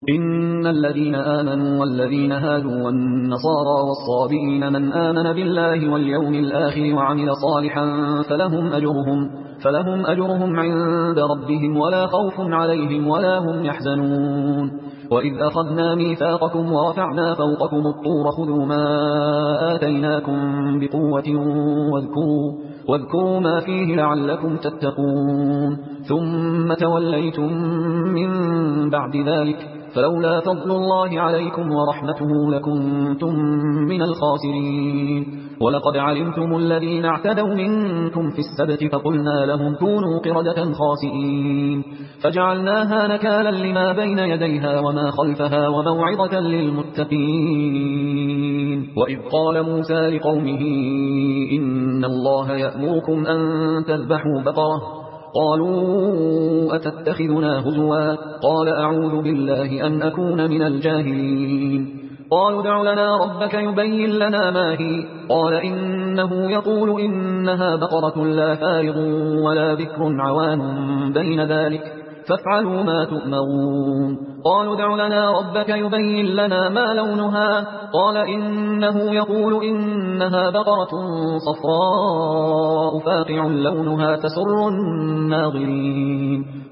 إن الذين آمنوا والذين هادوا والنصارى والصابئين من آمن بالله واليوم الآخر وعمل صالحا فلهم أجرهم عند ربهم ولا خوف عليهم ولا هم يحزنون. وإذ أخذنا ميثاقكم ورفعنا فوقكم الطور خذوا ما آتيناكم بقوة واذكروا ما فيه لعلكم تتقون. ثم توليتم من بعد ذلك فلولا فضل الله عليكم ورحمته لكنتم من الخاسرين. ولقد علمتم الذين اعتدوا منكم في السبت فقلنا لهم كونوا قردة خاسئين فجعلناها نكالا لما بين يديها وما خلفها وموعظة للمتقين. وإذ قال موسى لقومه إن الله يأمركم أن تذبحوا بقرة قالوا أتتخذنا هزوا قال أعوذ بالله أن أكون من الجاهلين. قالوا ادع لنا ربك يبين لنا ما هي قال إنه يقول إنها بقرة لا فارض ولا بكر عوان بين ذلك فافعلوا ما تؤمرون. قالوا ادع لنا ربك يبين لنا ما لونها قال إنه يقول إنها بقرة صفراء فاقع لونها تسر الناظرين.